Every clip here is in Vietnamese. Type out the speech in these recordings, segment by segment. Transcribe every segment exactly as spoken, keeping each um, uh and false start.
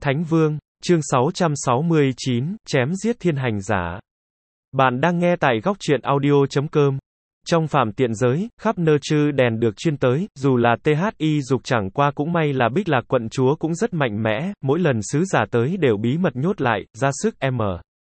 Thánh Vương, chương sáu trăm sáu mươi chín, chém giết thiên hành giả. Bạn đang nghe tại góc truyện audio chấm com. Trong phạm tiện giới, khắp nơi chư đèn được chuyên tới, dù là tê hát i dục chẳng qua cũng may là Bích Lạc quận chúa cũng rất mạnh mẽ, mỗi lần sứ giả tới đều bí mật nhốt lại, ra sức m.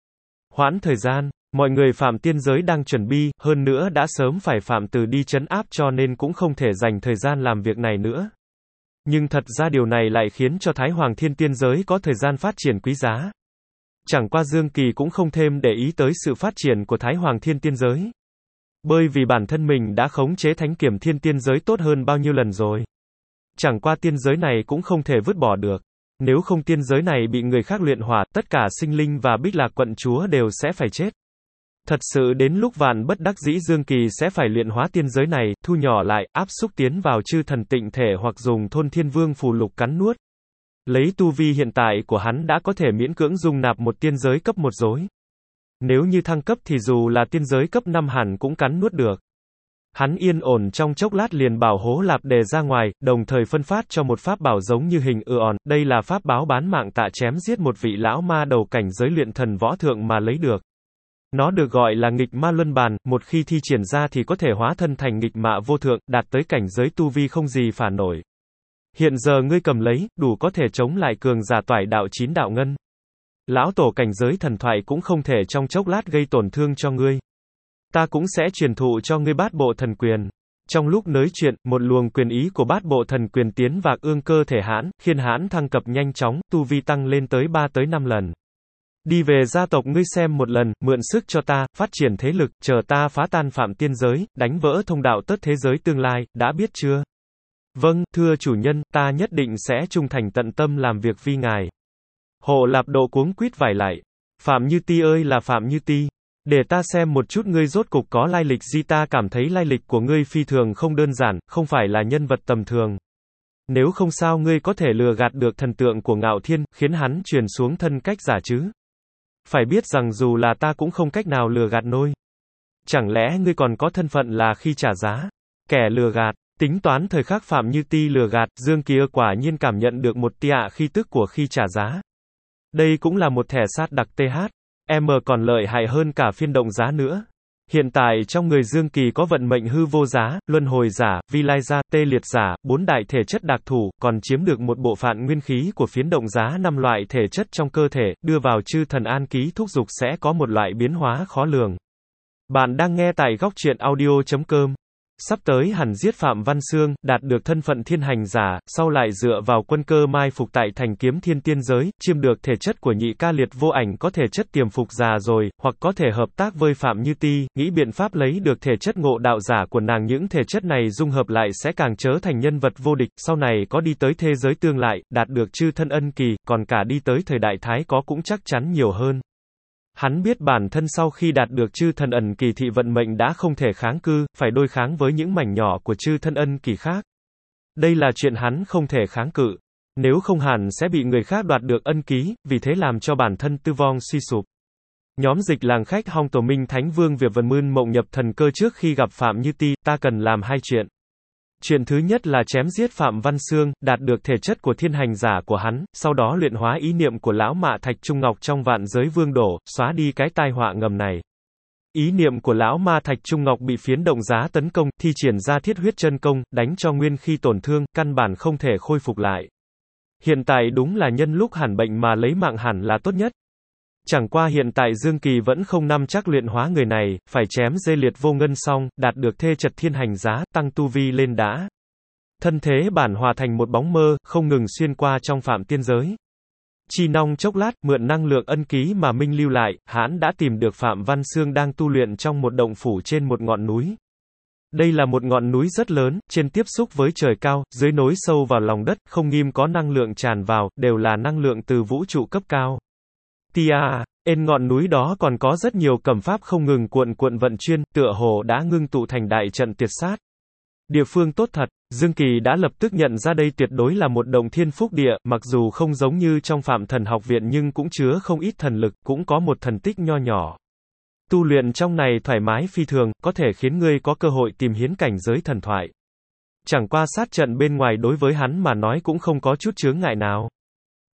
Hoãn thời gian, mọi người phạm tiên giới đang chuẩn bị, hơn nữa đã sớm phải phạm từ đi trấn áp cho nên cũng không thể dành thời gian làm việc này nữa. Nhưng thật ra điều này lại khiến cho Thái Hoàng Thiên Tiên giới có thời gian phát triển quý giá. Chẳng qua Dương Kỳ cũng không thêm để ý tới sự phát triển của Thái Hoàng Thiên Tiên giới. Bởi vì bản thân mình đã khống chế Thánh Kiểm Thiên Tiên giới tốt hơn bao nhiêu lần rồi. Chẳng qua tiên giới này cũng không thể vứt bỏ được. Nếu không tiên giới này bị người khác luyện hỏa, tất cả sinh linh và Bích Lạc quận chúa đều sẽ phải chết. Thật sự đến lúc vạn bất đắc dĩ Dương Kỳ sẽ phải luyện hóa tiên giới này, thu nhỏ lại, áp xúc tiến vào chư thần tịnh thể hoặc dùng thôn thiên vương phù lục cắn nuốt. Lấy tu vi hiện tại của hắn đã có thể miễn cưỡng dung nạp một tiên giới cấp một rồi. Nếu như thăng cấp thì dù là tiên giới cấp năm hẳn cũng cắn nuốt được. Hắn yên ổn trong chốc lát liền bảo Hố Lạp đề ra ngoài, đồng thời phân phát cho một pháp bảo giống như hình ư òn, đây là pháp báo bán mạng tạ chém giết một vị lão ma đầu cảnh giới luyện thần võ thượng mà lấy được. Nó được gọi là nghịch ma luân bàn, một khi thi triển ra thì có thể hóa thân thành nghịch mạ vô thượng, đạt tới cảnh giới tu vi không gì phá nổi. Hiện giờ ngươi cầm lấy, đủ có thể chống lại cường giả toải đạo chín đạo ngân. Lão tổ cảnh giới thần thoại cũng không thể trong chốc lát gây tổn thương cho ngươi. Ta cũng sẽ truyền thụ cho ngươi bát bộ thần quyền. Trong lúc nói chuyện, một luồng quyền ý của bát bộ thần quyền tiến vào ương cơ thể hãn, khiến hãn thăng cấp nhanh chóng, tu vi tăng lên tới ba tới năm lần. Đi về gia tộc ngươi xem một lần, mượn sức cho ta, phát triển thế lực, chờ ta phá tan phạm tiên giới, đánh vỡ thông đạo tất thế giới tương lai, đã biết chưa? Vâng, thưa chủ nhân, ta nhất định sẽ trung thành tận tâm làm việc vì ngài. Hộ Lạp độ cuống quýt vải lại. Phạm Như Ti ơi là Phạm Như Ti. Để ta xem một chút ngươi rốt cục có lai lịch gì, ta cảm thấy lai lịch của ngươi phi thường không đơn giản, không phải là nhân vật tầm thường. Nếu không sao ngươi có thể lừa gạt được thần tượng của Ngạo Thiên, khiến hắn truyền xuống thân cách giả chứ? Phải biết rằng dù là ta cũng không cách nào lừa gạt nôi. Chẳng lẽ ngươi còn có thân phận là khi trả giá? Kẻ lừa gạt, tính toán thời khắc Phạm Như Ti lừa gạt, Dương Kỳ quả nhiên cảm nhận được một tia khi tức của khi trả giá. Đây cũng là một thẻ sát đặc tê hát, em còn lợi hại hơn cả phiên động giá nữa. Hiện tại trong người Dương Kỳ có vận mệnh hư vô giá, luân hồi giả, vi lai gia, tê liệt giả, bốn đại thể chất đặc thù, còn chiếm được một bộ phận nguyên khí của phiến động giá năm loại thể chất trong cơ thể, đưa vào chư thần an ký thúc dục sẽ có một loại biến hóa khó lường. Bạn đang nghe tại góc truyện audio chấm com. Sắp tới hẳn giết Phạm Văn Xương, đạt được thân phận thiên hành giả, sau lại dựa vào quân cơ mai phục tại thành kiếm thiên tiên giới, chiêm được thể chất của nhị ca liệt vô ảnh có thể chất tiềm phục già rồi, hoặc có thể hợp tác với Phạm Như Ti, nghĩ biện pháp lấy được thể chất ngộ đạo giả của nàng, những thể chất này dung hợp lại sẽ càng trở thành nhân vật vô địch, sau này có đi tới thế giới tương lại, đạt được chư thân ân kỳ, còn cả đi tới thời đại Thái có cũng chắc chắn nhiều hơn. Hắn biết bản thân sau khi đạt được chư thần ẩn kỳ thị vận mệnh đã không thể kháng cự, phải đối kháng với những mảnh nhỏ của chư thân ân kỳ khác. Đây là chuyện hắn không thể kháng cự. Nếu không hẳn sẽ bị người khác đoạt được ân ký, vì thế làm cho bản thân tư vong suy sụp. Nhóm dịch làng khách Hong Tổ Minh Thánh Vương Việc Vân Mươn mộng nhập thần cơ trước khi gặp Phạm Như Ti, ta cần làm hai chuyện. Chuyện thứ nhất là chém giết Phạm Văn Xương, đạt được thể chất của thiên hành giả của hắn, sau đó luyện hóa ý niệm của lão mạ Thạch Trung Ngọc trong vạn giới vương đổ, xóa đi cái tai họa ngầm này. Ý niệm của lão ma Thạch Trung Ngọc bị phiến động giá tấn công, thi triển ra thiết huyết chân công, đánh cho nguyên khi tổn thương, căn bản không thể khôi phục lại. Hiện tại đúng là nhân lúc hẳn bệnh mà lấy mạng hẳn là tốt nhất. Chẳng qua hiện tại Dương Kỳ vẫn không nắm chắc luyện hóa người này, phải chém dê liệt vô ngân xong, đạt được thê trật thiên hành giá, tăng tu vi lên đã. Thân thế bản hòa thành một bóng mơ, không ngừng xuyên qua trong phạm tiên giới. Chi nong chốc lát, mượn năng lượng ân ký mà Minh lưu lại, hãn đã tìm được Phạm Văn Xương đang tu luyện trong một động phủ trên một ngọn núi. Đây là một ngọn núi rất lớn, trên tiếp xúc với trời cao, dưới nối sâu vào lòng đất, không nghiêm có năng lượng tràn vào, đều là năng lượng từ vũ trụ cấp cao. Tia, trên ngọn núi đó còn có rất nhiều cẩm pháp không ngừng cuộn cuộn vận chuyên, tựa hồ đã ngưng tụ thành đại trận tuyệt sát. Địa phương tốt thật, Dương Kỳ đã lập tức nhận ra đây tuyệt đối là một động thiên phúc địa, mặc dù không giống như trong Phạm Thần học viện nhưng cũng chứa không ít thần lực, cũng có một thần tích nho nhỏ. Tu luyện trong này thoải mái phi thường, có thể khiến ngươi có cơ hội tìm hiến cảnh giới thần thoại. Chẳng qua sát trận bên ngoài đối với hắn mà nói cũng không có chút chướng ngại nào.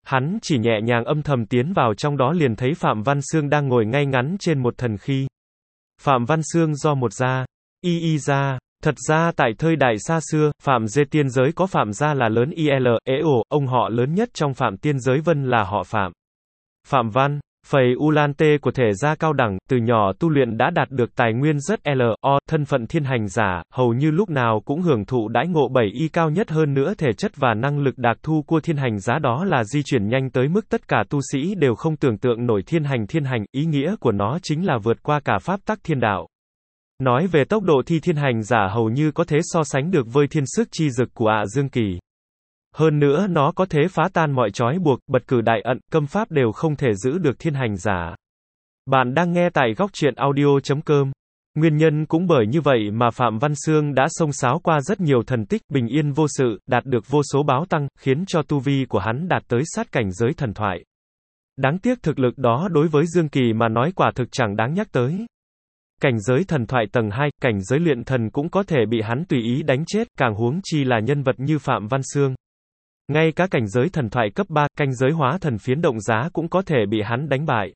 Hắn chỉ nhẹ nhàng âm thầm tiến vào trong đó liền thấy Phạm Văn Xương đang ngồi ngay ngắn trên một thần khí. Phạm Văn Xương do một gia, y y gia. Thật ra tại thời đại xa xưa, Phạm Dê tiên giới có Phạm gia là lớn i lờ, ế ổ, ông họ lớn nhất trong Phạm tiên giới Vân là họ Phạm. Phạm Văn, phẩy U Lan Tê của thể gia cao đẳng, từ nhỏ tu luyện đã đạt được tài nguyên rất L O, thân phận thiên hành giả, hầu như lúc nào cũng hưởng thụ đãi ngộ bảy y cao nhất hơn nữa thể chất và năng lực đặc thu của thiên hành giá đó là di chuyển nhanh tới mức tất cả tu sĩ đều không tưởng tượng nổi thiên hành thiên hành, ý nghĩa của nó chính là vượt qua cả pháp tắc thiên đạo. Nói về tốc độ thi thiên hành giả hầu như có thể so sánh được với thiên sức chi dực của ạ Dương Kỳ. Hơn nữa nó có thể phá tan mọi trói buộc, bật cử đại ẩn, cấm pháp đều không thể giữ được thiên hành giả. Bạn đang nghe tại góc truyện audio chấm com. Nguyên nhân cũng bởi như vậy mà Phạm Văn Xương đã xông xáo qua rất nhiều thần tích, bình yên vô sự, đạt được vô số báo tăng, khiến cho tu vi của hắn đạt tới sát cảnh giới thần thoại. Đáng tiếc thực lực đó đối với Dương Kỳ mà nói quả thực chẳng đáng nhắc tới. Cảnh giới thần thoại tầng hai, cảnh giới luyện thần cũng có thể bị hắn tùy ý đánh chết, càng huống chi là nhân vật như Phạm Văn Xương. Ngay cả cảnh giới thần thoại cấp ba, cảnh giới hóa thần phiến động giá cũng có thể bị hắn đánh bại.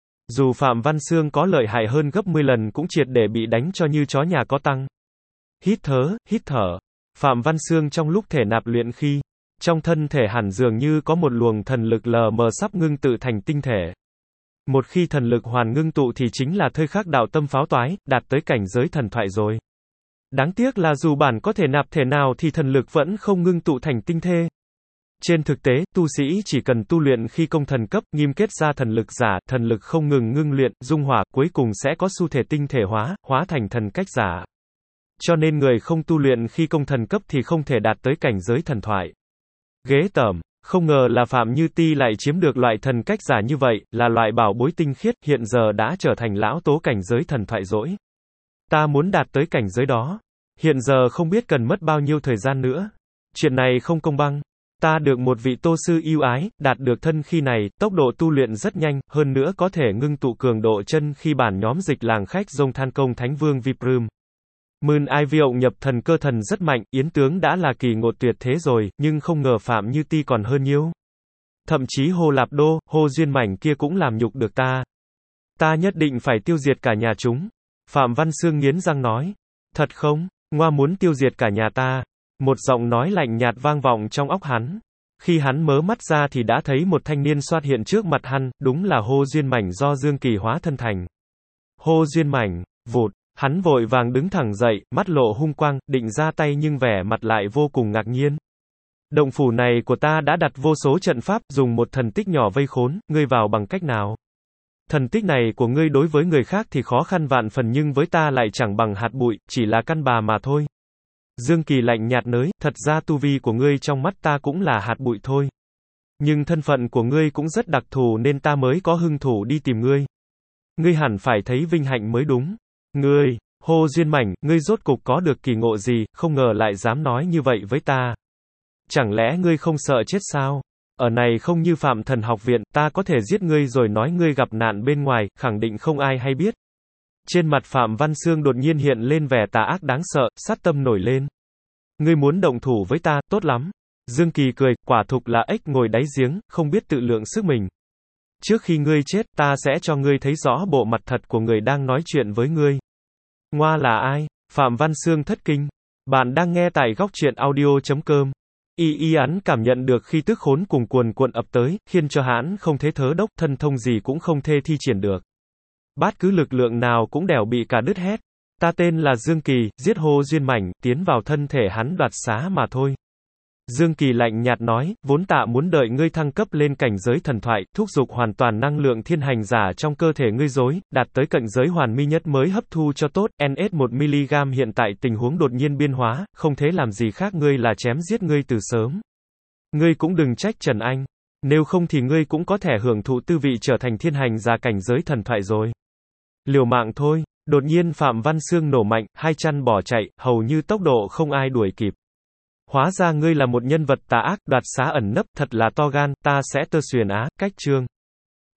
Dù Phạm Văn Xương có lợi hại hơn gấp mười lần cũng triệt để bị đánh cho như chó nhà có tăng. Hít thở, hít thở. Phạm Văn Xương trong lúc thể nạp luyện khi, trong thân thể hẳn dường như có một luồng thần lực lờ mờ sắp ngưng tự thành tinh thể. Một khi thần lực hoàn ngưng tụ thì chính là thời khắc đạo tâm pháo toái, đạt tới cảnh giới thần thoại rồi. Đáng tiếc là dù bản có thể nạp thể nào thì thần lực vẫn không ngưng tụ thành tinh thể. Trên thực tế, tu sĩ chỉ cần tu luyện khi công thần cấp, nghiêm kết ra thần lực giả, thần lực không ngừng ngưng luyện, dung hòa, cuối cùng sẽ có xu thể tinh thể hóa, hóa thành thần cách giả. Cho nên người không tu luyện khi công thần cấp thì không thể đạt tới cảnh giới thần thoại. Ghế tởm, không ngờ là Phạm Như Ti lại chiếm được loại thần cách giả như vậy, là loại bảo bối tinh khiết, hiện giờ đã trở thành lão tố cảnh giới thần thoại rồi. Ta muốn đạt tới cảnh giới đó. Hiện giờ không biết cần mất bao nhiêu thời gian nữa. Chuyện này không công bằng. Ta được một vị tô sư yêu ái, đạt được thân khi này, tốc độ tu luyện rất nhanh, hơn nữa có thể ngưng tụ cường độ chân khi bản nhóm dịch làng khách dông than công thánh vương Viprum. Mươn ai việu nhập thần cơ thần rất mạnh, yến tướng đã là kỳ ngộ tuyệt thế rồi, nhưng không ngờ Phạm Như Ti còn hơn nhiêu. Thậm chí Hồ Lạp Đô, Hồ Duyên Mảnh kia cũng làm nhục được ta. Ta nhất định phải tiêu diệt cả nhà chúng. Phạm Văn Xương nghiến răng nói. Thật không? Ngoa muốn tiêu diệt cả nhà ta. Một giọng nói lạnh nhạt vang vọng trong óc hắn. Khi hắn mớ mắt ra thì đã thấy một thanh niên xuất hiện trước mặt hắn, đúng là Hồ Duyên Mảnh do Dương Kỳ hóa thân thành. Hồ Duyên Mảnh, vụt, hắn vội vàng đứng thẳng dậy, mắt lộ hung quang, định ra tay nhưng vẻ mặt lại vô cùng ngạc nhiên. Động phủ này của ta đã đặt vô số trận pháp, dùng một thần tích nhỏ vây khốn, ngươi vào bằng cách nào? Thần tích này của ngươi đối với người khác thì khó khăn vạn phần nhưng với ta lại chẳng bằng hạt bụi, chỉ là căn bà mà thôi. Dương Kỳ lạnh nhạt nói, thật ra tu vi của ngươi trong mắt ta cũng là hạt bụi thôi. Nhưng thân phận của ngươi cũng rất đặc thù nên ta mới có hứng thú đi tìm ngươi. Ngươi hẳn phải thấy vinh hạnh mới đúng. Ngươi, Hồ Duyên Mảnh, ngươi rốt cục có được kỳ ngộ gì, không ngờ lại dám nói như vậy với ta. Chẳng lẽ ngươi không sợ chết sao? Ở này không như Phạm Thần học viện, ta có thể giết ngươi rồi nói ngươi gặp nạn bên ngoài, khẳng định không ai hay biết. Trên mặt Phạm Văn Xương đột nhiên hiện lên vẻ tà ác đáng sợ, sát tâm nổi lên. Ngươi muốn động thủ với ta, tốt lắm. Dương Kỳ cười, quả thực là ếch ngồi đáy giếng, không biết tự lượng sức mình. Trước khi ngươi chết, ta sẽ cho ngươi thấy rõ bộ mặt thật của người đang nói chuyện với ngươi. Ngoa là ai? Phạm Văn Xương thất kinh. Bạn đang nghe tại góc truyện audio chấm com. Y y hắn cảm nhận được khi tức khốn cùng cuồn cuộn ập tới, khiến cho hắn không thể thớ đốc, thân thông gì cũng không thể thi triển được. Bát cứ lực lượng nào cũng đều bị cả đứt hết. Ta tên là Dương Kỳ, giết Hồ Duyên Mảnh, tiến vào thân thể hắn đoạt xá mà thôi. Dương Kỳ lạnh nhạt nói, vốn tạ muốn đợi ngươi thăng cấp lên cảnh giới thần thoại, thúc giục hoàn toàn năng lượng thiên hành giả trong cơ thể ngươi rồi, đạt tới cận giới hoàn mi nhất mới hấp thu cho tốt, en ét một mi-li-gam hiện tại tình huống đột nhiên biên hóa, không thể làm gì khác ngươi là chém giết ngươi từ sớm. Ngươi cũng đừng trách Trần Anh, nếu không thì ngươi cũng có thể hưởng thụ tư vị trở thành thiên hành giả cảnh giới thần thoại rồi. Liều mạng thôi, đột nhiên Phạm Văn Xương nổ mạnh, hai chân bỏ chạy, hầu như tốc độ không ai đuổi kịp. Hóa ra ngươi là một nhân vật tà ác, đoạt xá ẩn nấp, thật là to gan, ta sẽ tơ xuyền á, cách chương.